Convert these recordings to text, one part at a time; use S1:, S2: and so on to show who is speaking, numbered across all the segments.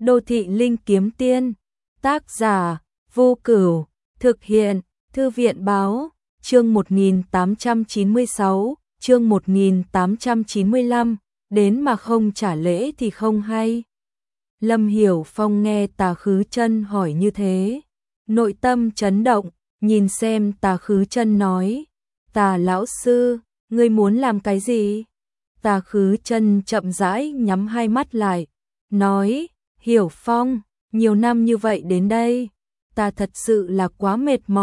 S1: Đô thị linh kiếm tiên. Tác giả Vô Cửu. Thực hiện Thư viện báo. Chương 1896, chương 1895, đến mà không trả lễ thì không hay. Lâm Hiểu Phong nghe Tà Khứ Chân hỏi như thế, nội tâm chấn động, nhìn xem Tà Khứ Chân nói, Tà lão sư, ngươi muốn làm cái gì? Tà Khứ Chân chậm rãi nhắm hai mắt lại, nói, Hiểu Phong, nhiều năm như vậy đến đây, ta thật sự là quá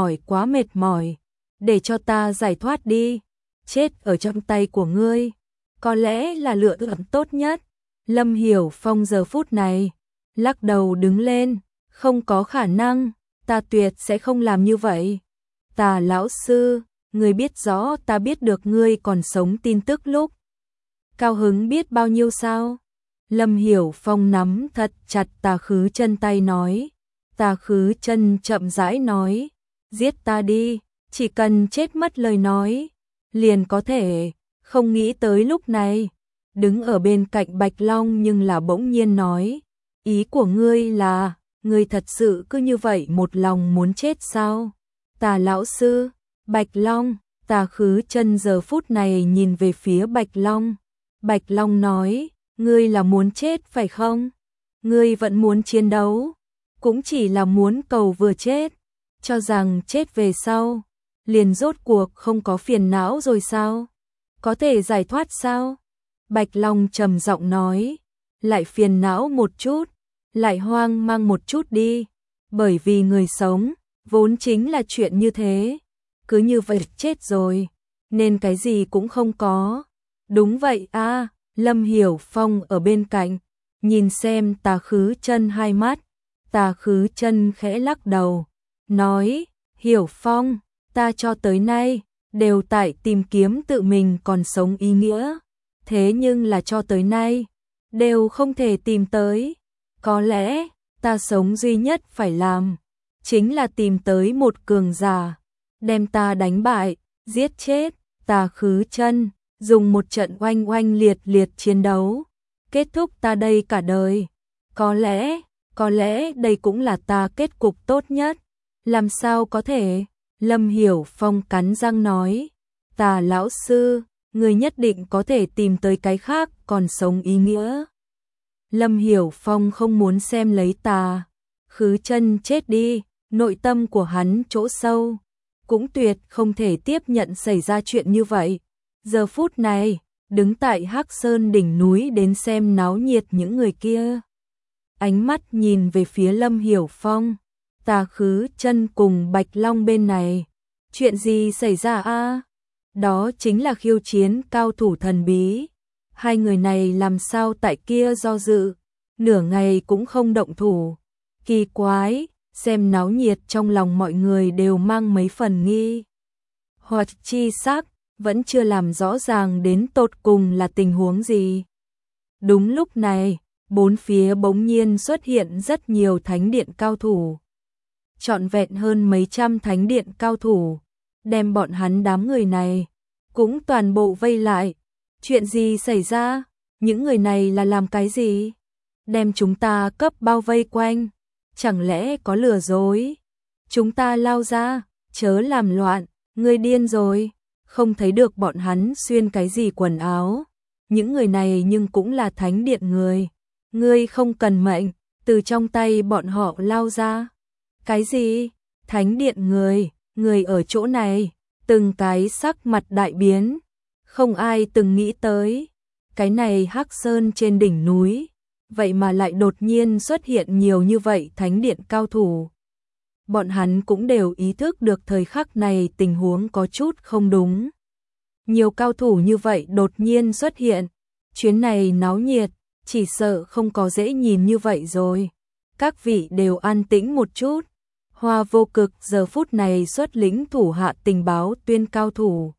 S1: mệt mỏi, để cho ta giải thoát đi, chết ở trong tay của ngươi, có lẽ là lựa chọn tốt nhất. Lâm Hiểu Phong giờ phút này, lắc đầu đứng lên, không có khả năng, ta tuyệt sẽ không làm như vậy. Tà lão sư, ngươi biết rõ ta biết được ngươi còn sống tin tức lúc cao hứng biết bao nhiêu sao? Lâm Hiểu Phong nắm thật chặt Tà Khứ Chân tay nói. Tà Khứ Chân chậm rãi nói, giết ta đi, chỉ cần chết mất lời nói, liền có thể. Không nghĩ tới lúc này, đứng ở bên cạnh Bạch Long nhưng là bỗng nhiên nói, ý của ngươi là, ngươi thật sự cứ như vậy một lòng muốn chết sao? Tà lão sư, Bạch Long. Tà Khứ Chân giờ phút này nhìn về phía Bạch Long. Bạch Long nói, ngươi là muốn chết phải không? Ngươi vẫn muốn chiến đấu, cũng chỉ là muốn cầu vừa chết, cho rằng chết về sau, liền rốt cuộc không có phiền não rồi sao? Có thể giải thoát sao? Bạch Long trầm giọng nói, lại phiền não một chút, lại hoang mang một chút đi, bởi vì người sống, vốn chính là chuyện như thế, cứ như vậy chết rồi, nên cái gì cũng không có. Đúng vậy a. Lâm Hiểu Phong ở bên cạnh, nhìn xem Tà Khứ Chân hai mắt, Tà Khứ Chân khẽ lắc đầu, nói, Hiểu Phong, ta cho tới nay, đều tại tìm kiếm tự mình còn sống ý nghĩa, thế nhưng là cho tới nay, đều không thể tìm tới, có lẽ, ta sống duy nhất phải làm, chính là tìm tới một cường giả, đem ta đánh bại, giết chết. Tà Khứ Chân dùng một trận oanh oanh liệt liệt chiến đấu, kết thúc ta đây cả đời. Có lẽ đây cũng là ta kết cục tốt nhất. Làm sao có thể? Lâm Hiểu Phong cắn răng nói, Tà lão sư, người nhất định có thể tìm tới cái khác còn sống ý nghĩa. Lâm Hiểu Phong không muốn xem lấy Tà Khứ Chân chết đi, nội tâm của hắn chỗ sâu, cũng tuyệt không thể tiếp nhận xảy ra chuyện như vậy. Giờ phút này, đứng tại Hắc Sơn đỉnh núi đến xem náo nhiệt những người kia. Ánh mắt nhìn về phía Lâm Hiểu Phong, Tà Khứ Chân cùng Bạch Long bên này. Chuyện gì xảy ra a? Đó chính là khiêu chiến cao thủ thần bí. Hai người này làm sao tại kia do dự, nửa ngày cũng không động thủ. Kỳ quái, xem náo nhiệt trong lòng mọi người đều mang mấy phần nghi hoặc chi sắc, vẫn chưa làm rõ ràng đến tột cùng là tình huống gì. Đúng lúc này, bốn phía bỗng nhiên xuất hiện rất nhiều thánh điện cao thủ. Trọn vẹn hơn mấy trăm thánh điện cao thủ, đem bọn hắn đám người này, cũng toàn bộ vây lại. Chuyện gì xảy ra? Những người này là làm cái gì? Đem chúng ta cấp bao vây quanh, chẳng lẽ có lừa dối? Chúng ta lao ra, chớ làm loạn, ngươi điên rồi. Không thấy được bọn hắn xuyên cái gì quần áo. Những người này nhưng cũng là thánh điện người. Ngươi không cần mệnh, từ trong tay bọn họ lao ra. Cái gì? Thánh điện người ở chỗ này, từng cái sắc mặt đại biến. Không ai từng nghĩ tới. Cái này Hắc Sơn trên đỉnh núi, vậy mà lại đột nhiên xuất hiện nhiều như vậy thánh điện cao thủ. Bọn hắn cũng đều ý thức được thời khắc này tình huống có chút không đúng. Nhiều cao thủ như vậy đột nhiên xuất hiện, chuyến này náo nhiệt, chỉ sợ không có dễ nhìn như vậy rồi. Các vị đều an tĩnh một chút. Hoa Vô Cực giờ phút này xuất lĩnh thủ hạ tình báo tuyên cao thủ,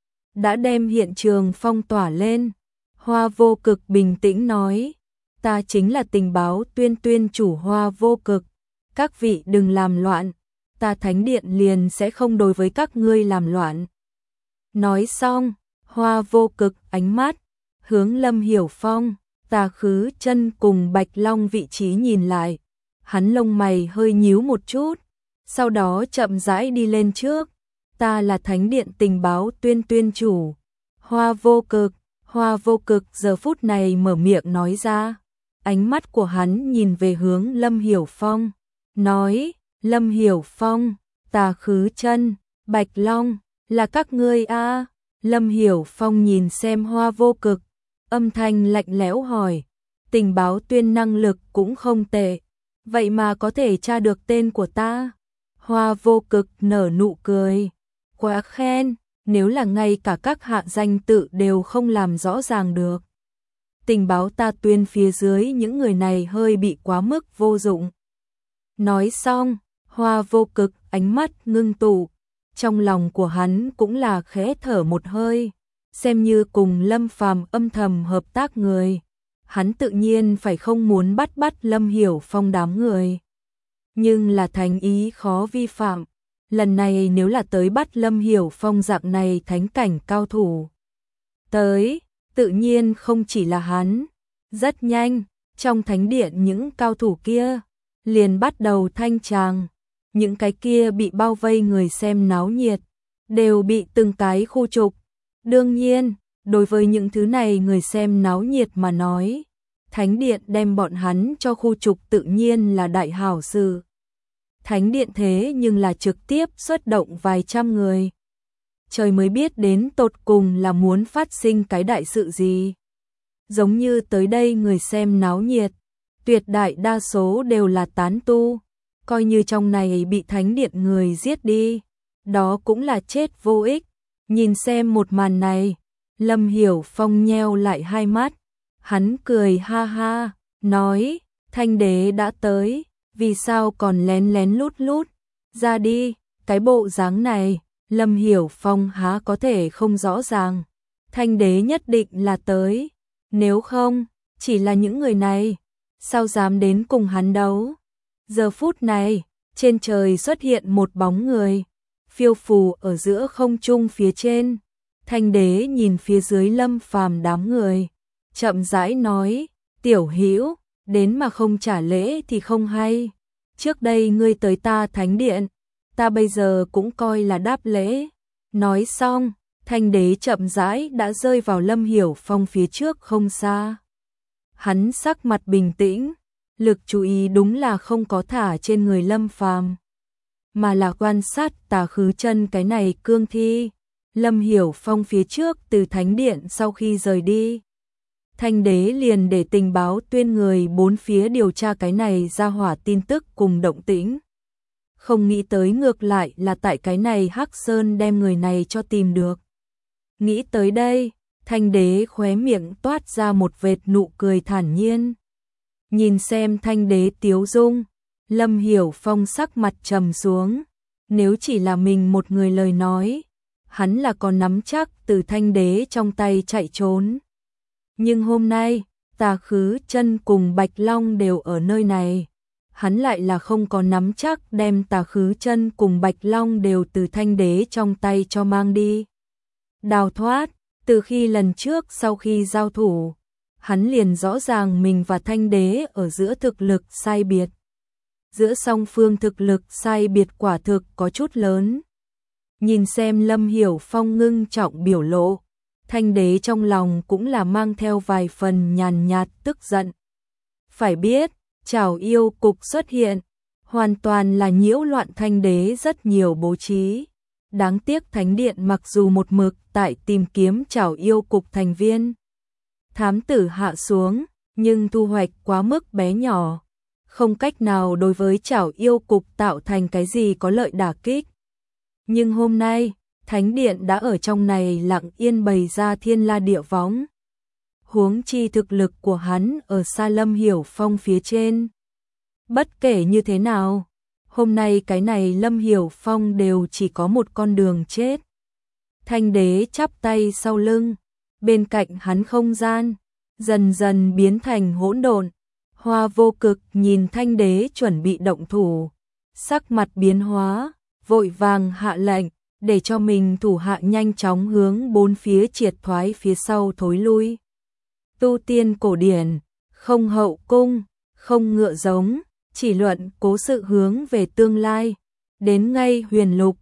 S1: đã đem hiện trường phong tỏa lên. Hoa Vô Cực bình tĩnh nói, ta chính là tình báo tuyên chủ Hoa Vô Cực. Các vị đừng làm loạn, ta thánh điện liền sẽ không đối với các ngươi làm loạn. Nói xong, Hoa Vô Cực ánh mắt hướng Lâm Hiểu Phong, Tà Khứ Chân cùng Bạch Long vị trí nhìn lại, hắn lông mày hơi nhíu một chút, sau đó chậm rãi đi lên trước. Ta là Thánh Điện Tình báo Tuyên Tuyên chủ, Hoa Vô Cực. Hoa Vô Cực giờ phút này mở miệng nói ra, ánh mắt của hắn nhìn về hướng Lâm Hiểu Phong, nói, Lâm Hiểu Phong, Tà Khứ Chân, Bạch Long, là các ngươi a? Lâm Hiểu Phong nhìn xem Hoa Vô Cực, âm thanh lạnh lẽo hỏi, tình báo Tuyên năng lực cũng không tệ, vậy mà có thể tra được tên của ta? Hoa Vô Cực nở nụ cười, quá khen, nếu là ngay cả các hạ danh tự đều không làm rõ ràng được. Tình báo ta Tuyên phía dưới những người này hơi bị quá mức vô dụng. Nói xong, Hoa Vô Cực ánh mắt ngưng tụ, trong lòng của hắn cũng là khẽ thở một hơi, xem như cùng Lâm Phàm âm thầm hợp tác người. Hắn tự nhiên phải không muốn bắt Lâm Hiểu Phong đám người. Nhưng là thành ý khó vi phạm. Lần này nếu là tới bắt Lâm Hiểu Phong dạng này thánh cảnh cao thủ tới, tự nhiên không chỉ là hắn. Rất nhanh, trong thánh điện những cao thủ kia liền bắt đầu thanh tràng. Những cái kia bị bao vây người xem náo nhiệt đều bị từng cái khu trục. Đương nhiên, đối với những thứ này người xem náo nhiệt mà nói, thánh điện đem bọn hắn cho khu trục tự nhiên là đại hảo sự. Thánh điện thế nhưng là trực tiếp xuất động vài trăm người. Trời mới biết đến tột cùng là muốn phát sinh cái đại sự gì. Giống như tới đây người xem náo nhiệt, tuyệt đại đa số đều là tán tu, coi như trong này bị thánh điện người giết đi, đó cũng là chết vô ích. Nhìn xem một màn này, Lâm Hiểu Phong nheo lại hai mắt, hắn cười ha ha, nói, Thanh đế đã tới, vì sao còn lén lén lút lút, ra đi, cái bộ dáng này, Lâm Hiểu Phong há có thể không rõ ràng, Thanh đế nhất định là tới, nếu không, chỉ là những người này, sao dám đến cùng hắn đấu. Giờ phút này, trên trời xuất hiện một bóng người, phiêu phù ở giữa không trung phía trên. Thanh đế nhìn phía dưới Lâm Phàm đám người, chậm rãi nói, tiểu hữu, đến mà không trả lễ thì không hay. Trước đây ngươi tới ta thánh điện, ta bây giờ cũng coi là đáp lễ. Nói xong, thanh đế chậm rãi đã rơi vào Lâm Hiểu Phong phía trước không xa. Hắn sắc mặt bình tĩnh, lực chú ý đúng là không có thả trên người Lâm Phàm, mà là quan sát Tà Khứ Chân cái này cương thi. Lâm Hiểu Phong phía trước từ thánh điện sau khi rời đi, thanh đế liền để tình báo Tuyên người bốn phía điều tra cái này ra hỏa tin tức cùng động tĩnh. Không nghĩ tới ngược lại là tại cái này Hắc Sơn đem người này cho tìm được. Nghĩ tới đây, thanh đế khóe miệng toát ra một vệt nụ cười thản nhiên. Nhìn xem thanh đế tiếu dung, Lâm Hiểu Phong sắc mặt trầm xuống. Nếu chỉ là mình một người lời nói, hắn là còn nắm chắc từ thanh đế trong tay chạy trốn. Nhưng hôm nay, Tà Khứ Chân cùng Bạch Long đều ở nơi này. Hắn lại là không có nắm chắc đem Tà Khứ Chân cùng Bạch Long đều từ thanh đế trong tay cho mang đi. Đào thoát, từ khi lần trước sau khi giao thủ, hắn liền rõ ràng mình và thanh đế ở giữa thực lực sai biệt. Giữa song phương thực lực sai biệt quả thực có chút lớn. Nhìn xem Lâm Hiểu Phong ngưng trọng biểu lộ, thanh đế trong lòng cũng là mang theo vài phần nhàn nhạt tức giận. Phải biết, Trảo Yêu Cục xuất hiện, hoàn toàn là nhiễu loạn thanh đế rất nhiều bố trí. Đáng tiếc thánh điện mặc dù một mực tại tìm kiếm Trảo Yêu Cục thành viên, thám tử hạ xuống, nhưng thu hoạch quá mức bé nhỏ, không cách nào đối với Trảo Yêu Cục tạo thành cái gì có lợi đả kích. Nhưng hôm nay, thánh điện đã ở trong này lặng yên bày ra thiên la địa võng. Huống chi thực lực của hắn ở xa Lâm Hiểu Phong phía trên. Bất kể như thế nào, hôm nay cái này Lâm Hiểu Phong đều chỉ có một con đường chết. Thanh đế chắp tay sau lưng, bên cạnh hắn không gian dần dần biến thành hỗn độn. Hoa Vô Cực nhìn thanh đế chuẩn bị động thủ, sắc mặt biến hóa, vội vàng hạ lệnh, để cho mình thủ hạ nhanh chóng hướng bốn phía triệt thoái phía sau thối lui. Tu tiên cổ điển, không hậu cung, không ngựa giống, chỉ luận cố sự hướng về tương lai. Đến ngay huyền lục,